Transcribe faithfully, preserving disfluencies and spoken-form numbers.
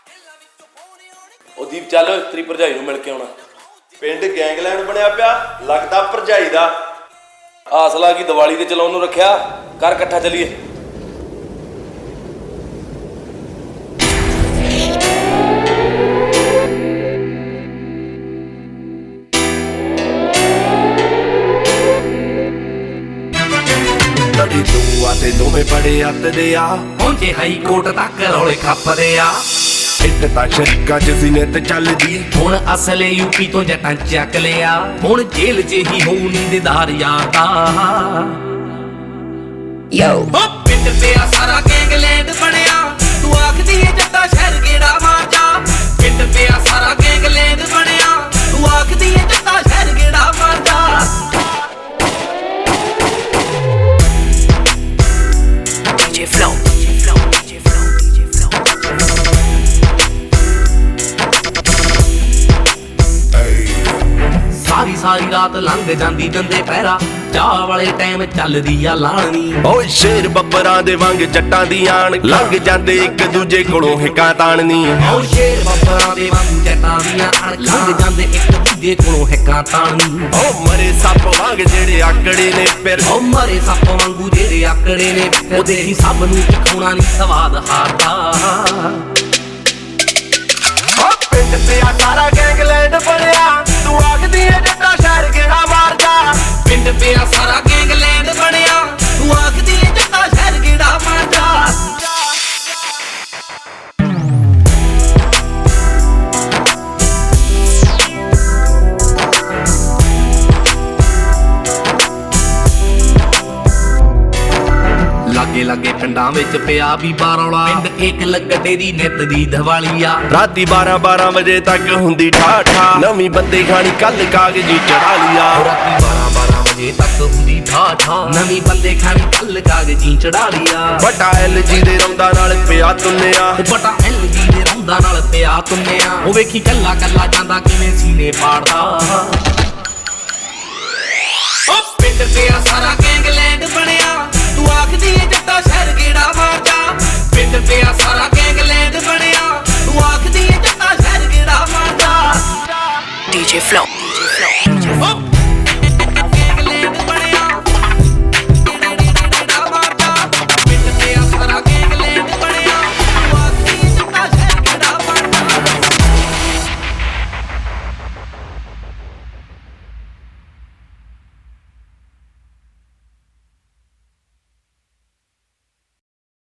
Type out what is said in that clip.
ਉਹ ਦੀਪ ਚੱਲ ਤੇਰੀ ਭਰਜਾਈ ਨੂੰ ਮਿਲ ਕੇ ਆਉਣਾ। ਪਿੰਡ ਗੈਂਗਲੈਂਡ ਬਣਿਆ ਪਿਆ, ਲੱਗਦਾ ਭਰਜਾਈ ਦਾ। ਆਸਲਾ ਕੀ ਦੀਵਾਲੀ ਤੇ ਚਲਾਉਣ ਨੂੰ ਰੱਖਿਆ, ਕਰ ਇਕੱਠਾ ਚੱਲੀਏ। ਲੜੀ ਤੂੰ ਆਤੇ ਦੋਵੇਂ ਬੜੇ ਅੱਤਦੇ ਆ, ਪਹੁੰਚੇ ਹਾਈ ਕੋਰਟ ਤੱਕ ਰੌਲੇ ਖੱਪਦੇ ਆ। ਇੱਟ ਤਾਂ ਸ਼ਰੀਕਾਂ ਚ ਸੀ ਨਿੱਤ ਚੱਲਦੀ, ਹੁਣ ਅਸਲੇ ਯੂਪੀ ਤੋਂ ਜੱਟਾਂ ਚੱਕ ਲਿਆ। ਹੁਣ ਜੇਲ੍ਹ ਚ ਹੀ ਹੋਊ ਨੀਂਦਦਾਰ ਯਾਦਾ। ਯੋ ਪਿੰਡ ਪਿਆ ਸਾਰਾ ਗੈਂਗਲੈਂਡ ਬਣਿਆ, ਤੂੰ ਆਖਦੀ ਏ ਜੱਟਾਂ ਸ਼ਹਿਰ ਗੇੜਾ ਮਾਰ ਜਾ। ਪਿੰਡ ਪਿਆ ਸਾਰਾ ਗੈਂਗਲੈਂਡ ਬਣਿਆ, ਤੂੰ ਆਖਦੀ ਏ ਜੱਟਾਂ ਸ਼ਹਿਰ ਗੇੜਾ ਮਾਰ ਜਾ। D J Flow, D J Flow, D J Flow, D J Flow. ਸਾਰੀ ਸਾਰੀ ਰਾਤ ਲੰਘ ਜਾਂਦੀ ਗੰਦੇ ਪਹਿਰਾ, ਚਾਹ ਵਾਲੇ ਟਾਈਮ ਚੱਲਦੀ ਆ ਲਾਣੀ। ਓਏ ਸ਼ੇਰ ਬੱਬਰਾਂ ਦੇ ਵਾਂਗ ਜੱਟਾਂ ਦੀ ਆਣ, ਲੰਘ ਜਾਂਦੇ ਇੱਕ ਦੂਜੇ ਕੋਲੋਂ ਹਿੱਕਾਂ ਤਾਣਨੀ। ਓਏ ਸ਼ੇਰ ਬੱਬਰਾਂ ਦੇ ਵਾਂਗ ਜੱਟਾਂ ਦੀ ਆਣ, ਲੰਘ ਜਾਂਦੇ ਇੱਕ ਦੂਜੇ ਕੋਲੋਂ ਹਿੱਕਾਂ ਤਾਣਨੀ। ਓ ਮਰੇ ਸੱਪ ਵਾਂਗ ਜਿਹੜੇ ਆਕੜੇ ਨੇ ਫਿਰ, ਓ ਮਰੇ ਸੱਪ ਵਾਂਗੂ ਜਿਹੜੇ ਆਕੜੇ ਨੇ, ਉਹਦੇ ਹੀ ਸਭ ਨੂੰ ਚਖਾਉਣਾ ਨਹੀਂ ਸਵਾਦ ਹਾਰਦਾ। ਓ ਪਿੰਡ ਪਿਆ ਸਾਰਾ ਗੈਂਗਲੈਂਡ ਬਣਿਆ, ਤੂੰ ਆਖਦੀ ਏ ਜੱਟਾਂ ਸ਼ਹਿਰ ਗੇੜਾ ਮਾਰ ਜਾ। ਪਿੰਡ ਪਿਆ ਸਾਰਾ ਗੈਂਗਲੈਂਡ ਬਣਿਆ, ਤੂੰ ਆਖਦੀ ਏ ਜੱਟਾਂ ਸ਼ਹਿਰ ਗੇੜਾ ਮਾਰ ਜਾ। ਲਾਗੇ ਲਾਗੇ ਪਿੰਡਾਂ ਵਿੱਚ ਪਿਆ ਵੀ ਬਾਰੌਲਾ, ਪਿੰਡ ਇੱਕ ਲੱਗਦੇ ਦੀ ਨਿੱਤ ਦੀ ਦੀਵਾਲੀ ਆ। ਰਾਤੀ ਬਾਰਾਂ ਬਾਰਾਂ ਵਜੇ ਤੱਕ ਹੁੰਦੀ ਠਾਠਾ, ਨਵੀਂ ਬੰਦੇ ਖਾਣੀ ਕੱਲ ਕਾਗਜ਼ੀ ਚੜਾ ਲਿਆ। ਰਾਤੀ ਬਾਰਾਂ ਬਾਰਾਂ ਵਜੇ ਤੱਕ ਹੁੰਦੀ ਠਾਠਾ, ਨਵੀਂ ਬੰਦੇ ਖਾਣੀ ਕੱਲ ਕਾਗਜ਼ੀ ਚੜਾ ਲਿਆ। ਬਟਾ ਐਲ ਜੀ ਦੇ ਰੌਂਦਾ ਨਾਲ ਪਿਆ ਤੁੰਨਿਆ, ਬਟਾ ਐਲ ਜੀ ਦੇ ਰੌਂਦਾ ਨਾਲ ਪਿਆ ਤੁੰਨਿਆ। ਉਹ ਵੇਖੀ ਕੱਲਾ ਕੱਲਾ ਜਾਂਦਾ ਕਿਵੇਂ ਸੀਨੇ ਪਾੜਦਾ। ਉਹ ਪਿੰਡ ਪਿਆ ਸਾਰਾ ਗੈਂਗਲੈਂਡ ਬਣਿਆ, ਤੂੰ ਆਖਦੀ ਏ